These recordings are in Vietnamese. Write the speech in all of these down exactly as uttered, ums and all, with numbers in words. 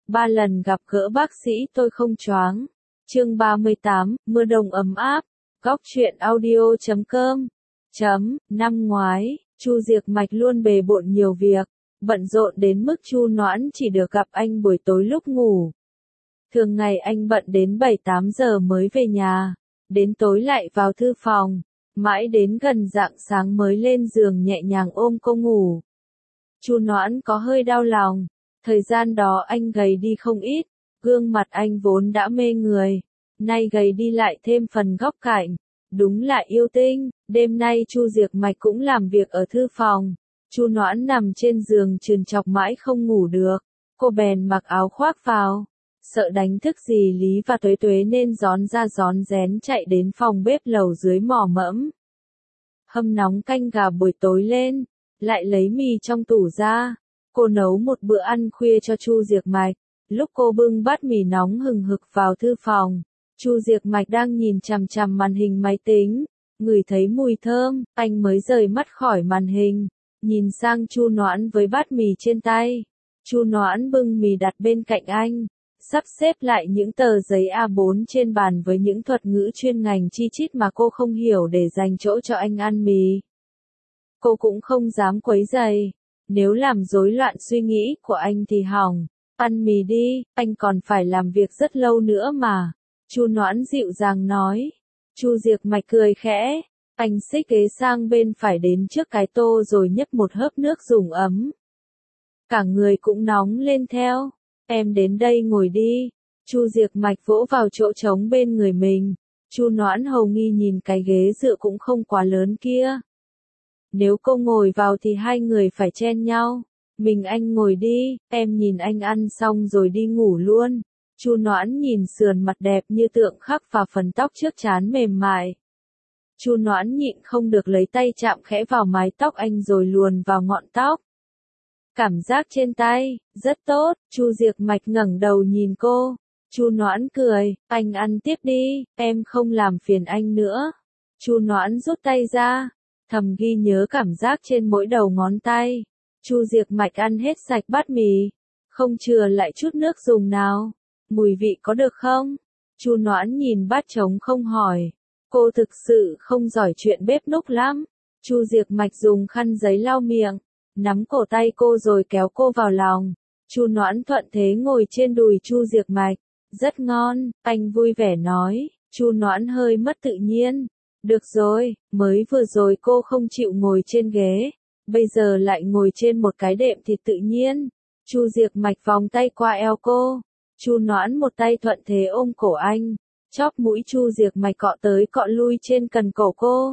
Ba lần gặp gỡ bác sĩ tôi không choáng. Chương ba mươi tám, mưa đông ấm áp. Góc truyện audio chấm com. Chấm, năm ngoái, Chu Diệc Mạch luôn bề bộn nhiều việc, bận rộn đến mức Chu Noãn chỉ được gặp anh buổi tối lúc ngủ. Thường ngày anh bận đến bảy tám giờ mới về nhà, đến tối lại vào thư phòng, mãi đến gần rạng sáng mới lên giường nhẹ nhàng ôm cô ngủ. Chu Noãn có hơi đau lòng, thời gian đó anh gầy đi không ít, gương mặt anh vốn đã mê người, nay gầy đi lại thêm phần góc cạnh, đúng là yêu tinh. Đêm nay Chu Diệc Mạch cũng làm việc ở thư phòng, Chu Noãn nằm trên giường trườn trọc mãi không ngủ được, cô bèn mặc áo khoác vào, sợ đánh thức dì Lý và Tuế Tuế nên rón ra rón rén chạy đến phòng bếp lầu dưới mò mẫm. Hâm nóng canh gà buổi tối lên, lại lấy mì trong tủ ra, cô nấu một bữa ăn khuya cho Chu Diệc Mạch. Lúc cô bưng bát mì nóng hừng hực vào thư phòng, Chu Diệc Mạch đang nhìn chằm chằm màn hình máy tính, ngửi thấy mùi thơm, anh mới rời mắt khỏi màn hình, nhìn sang Chu Noãn với bát mì trên tay. Chu Noãn bưng mì đặt bên cạnh anh, sắp xếp lại những tờ giấy A bốn trên bàn với những thuật ngữ chuyên ngành chi chít mà cô không hiểu để dành chỗ cho anh ăn mì. Cô cũng không dám quấy rầy, nếu làm rối loạn suy nghĩ của anh thì hỏng. Ăn mì đi, anh còn phải làm việc rất lâu nữa mà. Chu Noãn dịu dàng nói. Chu Diệc Mạch cười khẽ, anh xích ghế sang bên phải đến trước cái tô rồi nhấp một hớp nước dùng ấm. Cả người cũng nóng lên theo. Em đến đây ngồi đi. Chu Diệc Mạch vỗ vào chỗ trống bên người mình. Chu Noãn hầu nghi nhìn cái ghế dựa cũng không quá lớn kia. Nếu cô ngồi vào thì hai người phải chen nhau. Mình anh ngồi đi, em nhìn anh ăn xong rồi đi ngủ luôn. Chu Noãn nhìn sườn mặt đẹp như tượng khắc và phần tóc trước trán mềm mại. Chu Noãn nhịn không được lấy tay chạm khẽ vào mái tóc anh rồi luồn vào ngọn tóc. Cảm giác trên tay, rất tốt. Chu Diệc Mạch ngẩng đầu nhìn cô. Chu Noãn cười, anh ăn tiếp đi, em không làm phiền anh nữa. Chu Noãn rút tay ra, thầm ghi nhớ cảm giác trên mỗi đầu ngón tay. Chu Diệc Mạch ăn hết sạch bát mì, không chừa lại chút nước dùng nào. Mùi vị có được không? Chu Noãn nhìn bát trống không hỏi. Cô thực sự không giỏi chuyện bếp núc lắm. Chu Diệc Mạch dùng khăn giấy lau miệng, nắm cổ tay cô rồi kéo cô vào lòng. Chu Noãn thuận thế ngồi trên đùi Chu Diệc Mạch. Rất ngon, anh vui vẻ nói. Chu Noãn hơi mất tự nhiên. Được rồi, mới vừa rồi cô không chịu ngồi trên ghế, bây giờ lại ngồi trên một cái đệm thì tự nhiên. Chu Diệc Mạch vòng tay qua eo cô. Chu Noãn một tay thuận thế ôm cổ anh, chóp mũi Chu Diệc Mạch cọ tới cọ lui trên cần cổ cô.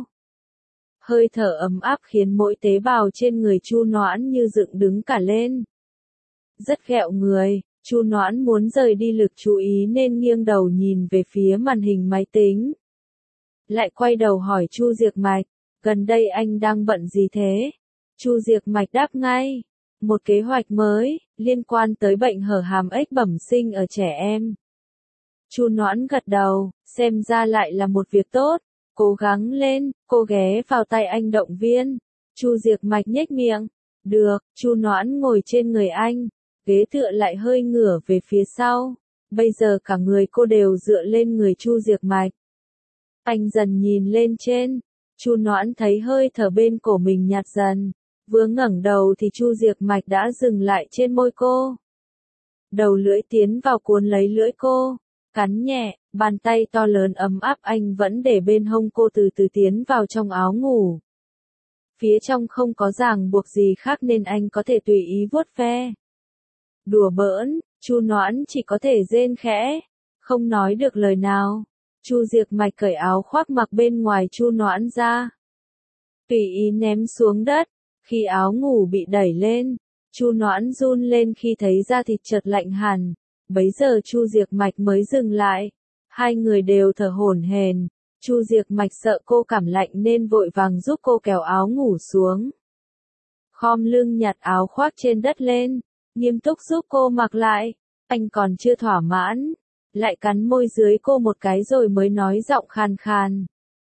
Hơi thở ấm áp khiến mỗi tế bào trên người Chu Noãn như dựng đứng cả lên. Rất ghẹo người, Chu Noãn muốn rời đi lực chú ý nên nghiêng đầu nhìn về phía màn hình máy tính. Lại quay đầu hỏi Chu Diệc Mạch, gần đây anh đang bận gì thế? Chu Diệc Mạch đáp ngay, một kế hoạch mới, liên quan tới bệnh hở hàm ếch bẩm sinh ở trẻ em. Chu Noãn gật đầu, xem ra lại là một việc tốt, cố gắng lên, cô ghé vào tay anh động viên. Chu Diệc Mạch nhếch miệng, được. Chu Noãn ngồi trên người anh, ghế tựa lại hơi ngửa về phía sau, bây giờ cả người cô đều dựa lên người Chu Diệc Mạch. Anh dần nhìn lên trên, Chu Noãn thấy hơi thở bên cổ mình nhạt dần. Vừa ngẩng đầu thì Chu Diệc Mạch đã dừng lại trên môi cô. Đầu lưỡi tiến vào cuốn lấy lưỡi cô, cắn nhẹ, bàn tay to lớn ấm áp anh vẫn để bên hông cô từ từ tiến vào trong áo ngủ. Phía trong không có ràng buộc gì khác nên anh có thể tùy ý vuốt ve. Đùa bỡn, Chu Noãn chỉ có thể rên khẽ, không nói được lời nào. Chu Diệc Mạch cởi áo khoác mặc bên ngoài Chu Noãn ra, tùy ý ném xuống đất. Khi áo ngủ bị đẩy lên, Chu Noãn run lên khi thấy da thịt chợt lạnh hẳn. Bấy giờ Chu Diệc Mạch mới dừng lại. Hai người đều thở hổn hển. Chu Diệc Mạch sợ cô cảm lạnh nên vội vàng giúp cô kéo áo ngủ xuống. Khom lưng nhặt áo khoác trên đất lên, nghiêm túc giúp cô mặc lại. Anh còn chưa thỏa mãn, lại cắn môi dưới cô một cái rồi mới nói giọng khàn khàn.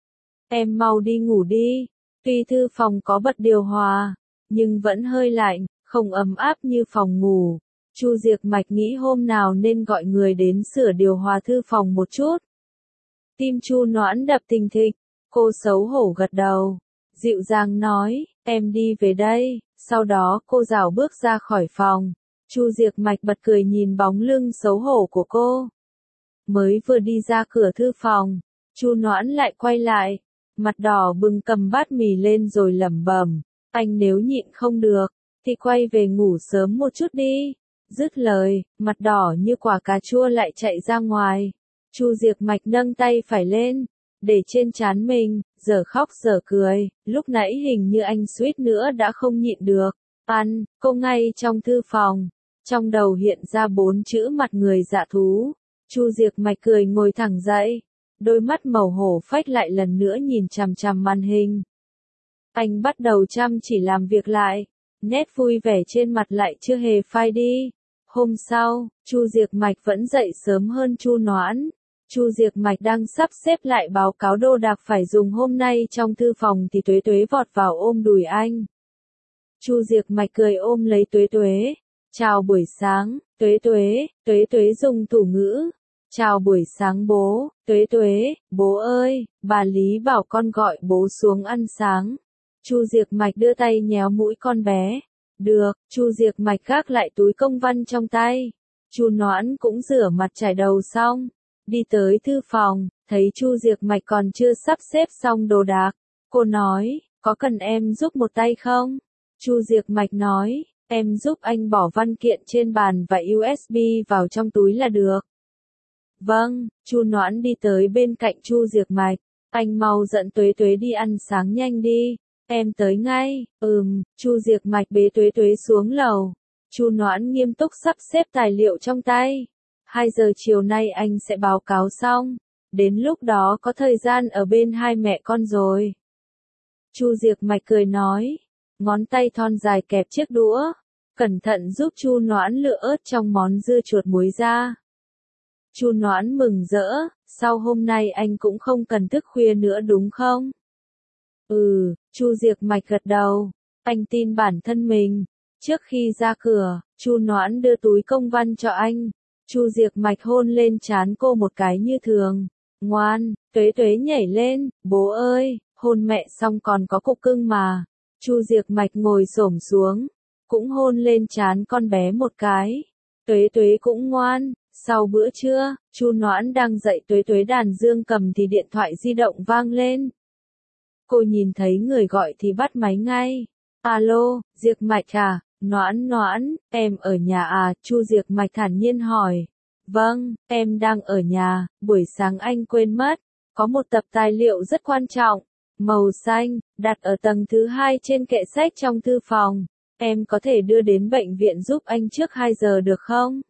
Em mau đi ngủ đi. Tuy thư phòng có bật điều hòa, nhưng vẫn hơi lạnh, không ấm áp như phòng ngủ. Chu Diệc Mạch nghĩ hôm nào nên gọi người đến sửa điều hòa thư phòng một chút. Tim Chu Noãn đập thình thịch, cô xấu hổ gật đầu, dịu dàng nói, em đi về đây, sau đó cô rảo bước ra khỏi phòng. Chu Diệc Mạch bật cười nhìn bóng lưng xấu hổ của cô. Mới vừa đi ra cửa thư phòng, Chu Noãn lại quay lại, mặt đỏ bừng cầm bát mì lên rồi lẩm bẩm, anh nếu nhịn không được, thì quay về ngủ sớm một chút đi. Dứt lời, mặt đỏ như quả cà chua lại chạy ra ngoài. Chu Diệc Mạch nâng tay phải lên, để trên trán mình, giờ khóc giờ cười, lúc nãy hình như anh suýt nữa đã không nhịn được. Ăn, cô ngay trong thư phòng, trong đầu hiện ra bốn chữ mặt người dạ thú. Chu Diệc Mạch cười ngồi thẳng dậy, đôi mắt màu hổ phách lại lần nữa nhìn chằm chằm màn hình. Anh bắt đầu chăm chỉ làm việc lại, nét vui vẻ trên mặt lại chưa hề phai đi. Hôm sau, Chu Diệc Mạch vẫn dậy sớm hơn Chu Noãn. Chu Diệc Mạch đang sắp xếp lại báo cáo đồ đạc phải dùng hôm nay trong thư phòng thì Tuế Tuế vọt vào ôm đùi anh. Chu Diệc Mạch cười ôm lấy Tuế Tuế. Chào buổi sáng, Tuế Tuế. Tuế Tuế dùng thủ ngữ. Chào buổi sáng bố, Tuế Tuế, bố ơi, bà Lý bảo con gọi bố xuống ăn sáng. Chu Diệc Mạch đưa tay nhéo mũi con bé. Được, Chu Diệc Mạch gác lại túi công văn trong tay. Chu Noãn cũng rửa mặt chải đầu xong, đi tới thư phòng, thấy Chu Diệc Mạch còn chưa sắp xếp xong đồ đạc. Cô nói, có cần em giúp một tay không? Chu Diệc Mạch nói, em giúp anh bỏ văn kiện trên bàn và u ét bê vào trong túi là được. Vâng, Chu Noãn đi tới bên cạnh Chu Diệc Mạch, anh mau dẫn Tuế Tuế đi ăn sáng nhanh đi. Em tới ngay. Ừm, Chu Diệc Mạch bế Tuế Tuế xuống lầu. Chu Noãn nghiêm túc sắp xếp tài liệu trong tay. Hai giờ chiều nay anh sẽ báo cáo xong. Đến lúc đó có thời gian ở bên hai mẹ con rồi. Chu Diệc Mạch cười nói. Ngón tay thon dài kẹp chiếc đũa. Cẩn thận giúp Chu Noãn lựa ớt trong món dưa chuột muối ra. Chu Noãn mừng rỡ. Sau hôm nay anh cũng không cần thức khuya nữa đúng không? Ừ, Chu Diệc Mạch gật đầu, anh tin bản thân mình. Trước khi ra cửa, Chu Noãn đưa túi công văn cho anh. Chu Diệc Mạch hôn lên trán cô một cái như thường. Ngoan, Tuế Tuế nhảy lên, bố ơi, hôn mẹ xong còn có cục cưng mà. Chu Diệc Mạch ngồi xổm xuống, cũng hôn lên trán con bé một cái. Tuế Tuế cũng ngoan. Sau bữa trưa, Chu Noãn đang dạy Tuế Tuế đàn dương cầm thì điện thoại di động vang lên. Cô nhìn thấy người gọi thì bắt máy ngay. Alo, Diệc Mạch à? Noãn Noãn, em ở nhà à? Chu Diệc Mạch thản nhiên hỏi. Vâng, em đang ở nhà, buổi sáng anh quên mất. Có một tập tài liệu rất quan trọng, màu xanh, đặt ở tầng thứ hai trên kệ sách trong thư phòng. Em có thể đưa đến bệnh viện giúp anh trước hai giờ được không?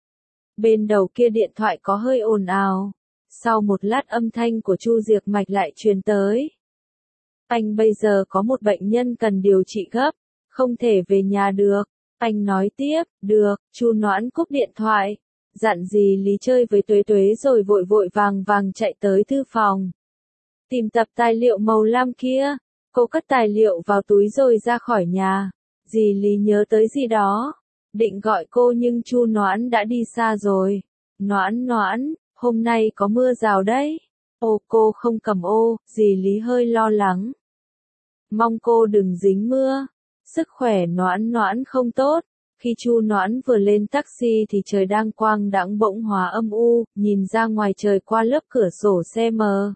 Bên đầu kia điện thoại có hơi ồn ào. Sau một lát âm thanh của Chu Diệc Mạch lại truyền tới. Anh bây giờ có một bệnh nhân cần điều trị gấp, không thể về nhà được. Anh nói tiếp, được, Chu Noãn cúp điện thoại, dặn dì Lý chơi với Tuế Tuế rồi vội vội vàng vàng chạy tới thư phòng. Tìm tập tài liệu màu lam kia, cô cất tài liệu vào túi rồi ra khỏi nhà. Dì Lý nhớ tới gì đó, định gọi cô nhưng Chu Noãn đã đi xa rồi. Noãn Noãn, hôm nay có mưa rào đấy. Ô cô không cầm ô, dì Lý hơi lo lắng. Mong cô đừng dính mưa. Sức khỏe Noãn Noãn không tốt. Khi Chu Noãn vừa lên taxi thì trời đang quang đãng bỗng hóa âm u, nhìn ra ngoài trời qua lớp cửa sổ xe mờ.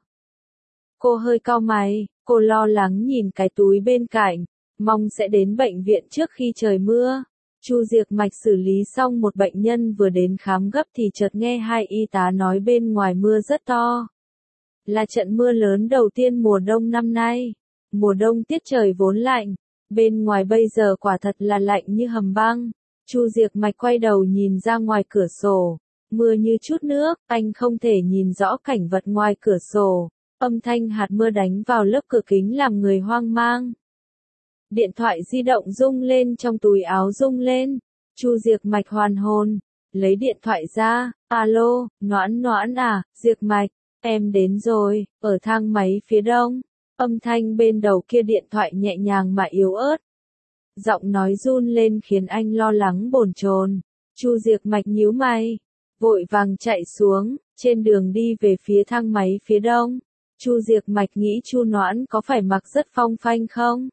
Cô hơi cau mày, cô lo lắng nhìn cái túi bên cạnh, mong sẽ đến bệnh viện trước khi trời mưa. Chu Diệc Mạch xử lý xong một bệnh nhân vừa đến khám gấp thì chợt nghe hai y tá nói bên ngoài mưa rất to. Là trận mưa lớn đầu tiên mùa đông năm nay. Mùa đông tiết trời vốn lạnh, bên ngoài bây giờ quả thật là lạnh như hầm băng. Chu Diệc Mạch quay đầu nhìn ra ngoài cửa sổ, mưa như chút nước, anh không thể nhìn rõ cảnh vật ngoài cửa sổ. Âm thanh hạt mưa đánh vào lớp cửa kính làm người hoang mang. Điện thoại di động rung lên trong túi áo rung lên. Chu Diệc Mạch hoàn hồn, lấy điện thoại ra. Alo, Noãn Noãn à, Diệc Mạch, em đến rồi, ở thang máy phía đông. Âm thanh bên đầu kia điện thoại nhẹ nhàng mà yếu ớt. Giọng nói run lên khiến anh lo lắng bồn chồn. Chu Diệc Mạch nhíu mày, vội vàng chạy xuống, trên đường đi về phía thang máy phía đông. Chu Diệc Mạch nghĩ Chu Noãn có phải mặc rất phong phanh không?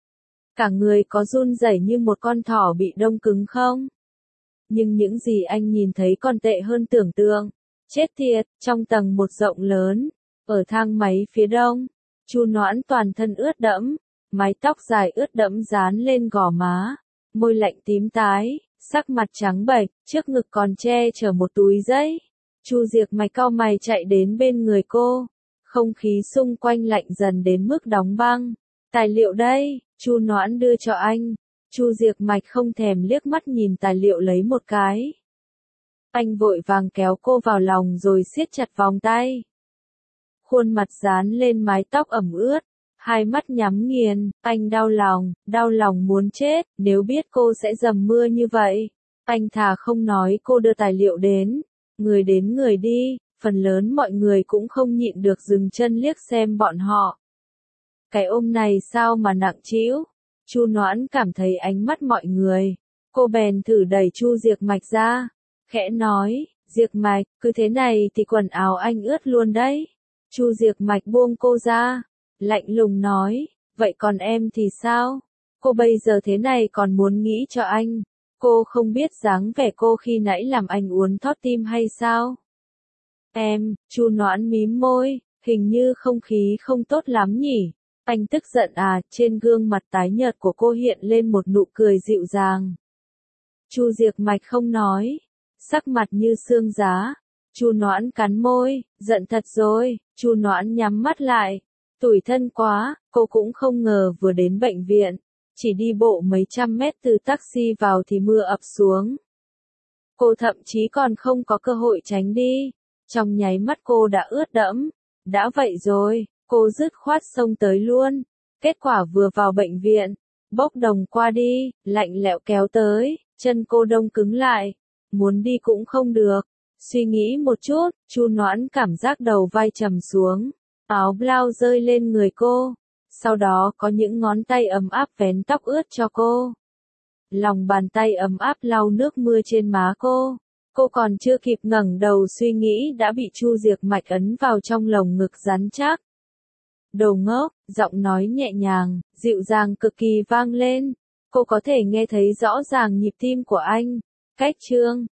Cả người có run rẩy như một con thỏ bị đông cứng không? Nhưng những gì anh nhìn thấy còn tệ hơn tưởng tượng. Chết thiệt, trong tầng một rộng lớn, ở thang máy phía đông, Chu Noãn toàn thân ướt đẫm, mái tóc dài ướt đẫm dán lên gò má, môi lạnh tím tái, sắc mặt trắng bệch, trước ngực còn che chở một túi giấy. Chu Diệc Mạch cau mày chạy đến bên người cô, không khí xung quanh lạnh dần đến mức đóng băng. Tài liệu đây, Chu Noãn đưa cho anh. Chu Diệc Mạch không thèm liếc mắt nhìn tài liệu lấy một cái. Anh vội vàng kéo cô vào lòng rồi siết chặt vòng tay. Khuôn mặt dán lên mái tóc ẩm ướt, hai mắt nhắm nghiền, anh đau lòng, đau lòng muốn chết, nếu biết cô sẽ dầm mưa như vậy. Anh thà không nói cô đưa tài liệu đến, người đến người đi, phần lớn mọi người cũng không nhịn được dừng chân liếc xem bọn họ. Cái ôm này sao mà nặng trĩu? Chu Noãn cảm thấy ánh mắt mọi người, cô bèn thử đẩy Chu Diệc Mạch ra, khẽ nói, Diệc Mạch, cứ thế này thì quần áo anh ướt luôn đấy. Chu Diệc Mạch buông cô ra, lạnh lùng nói, vậy còn em thì sao? Cô bây giờ thế này còn muốn nghĩ cho anh, cô không biết dáng vẻ cô khi nãy làm anh uốn thót tim hay sao? Em, Chu Noãn mím môi, hình như không khí không tốt lắm nhỉ? Anh tức giận à? Trên gương mặt tái nhợt của cô hiện lên một nụ cười dịu dàng. Chu Diệc Mạch không nói, sắc mặt như xương giá. Chu Noãn cắn môi, giận thật rồi. Chu Noãn nhắm mắt lại, tủi thân quá, cô cũng không ngờ vừa đến bệnh viện, chỉ đi bộ mấy trăm mét từ taxi vào thì mưa ập xuống. Cô thậm chí còn không có cơ hội tránh đi, trong nháy mắt cô đã ướt đẫm. Đã vậy rồi, cô dứt khoát xông tới luôn. Kết quả vừa vào bệnh viện, bốc đồng qua đi, lạnh lẽo kéo tới, chân cô đông cứng lại, muốn đi cũng không được. Suy nghĩ một chút, Chu Noãn cảm giác đầu vai trầm xuống, áo blau rơi lên người cô, sau đó có những ngón tay ấm áp vén tóc ướt cho cô. Lòng bàn tay ấm áp lau nước mưa trên má cô, cô còn chưa kịp ngẩng đầu suy nghĩ đã bị Chu Diệc Mạch ấn vào trong lồng ngực rắn chắc. Đồ ngốc, giọng nói nhẹ nhàng, dịu dàng cực kỳ vang lên, cô có thể nghe thấy rõ ràng nhịp tim của anh. Cách chương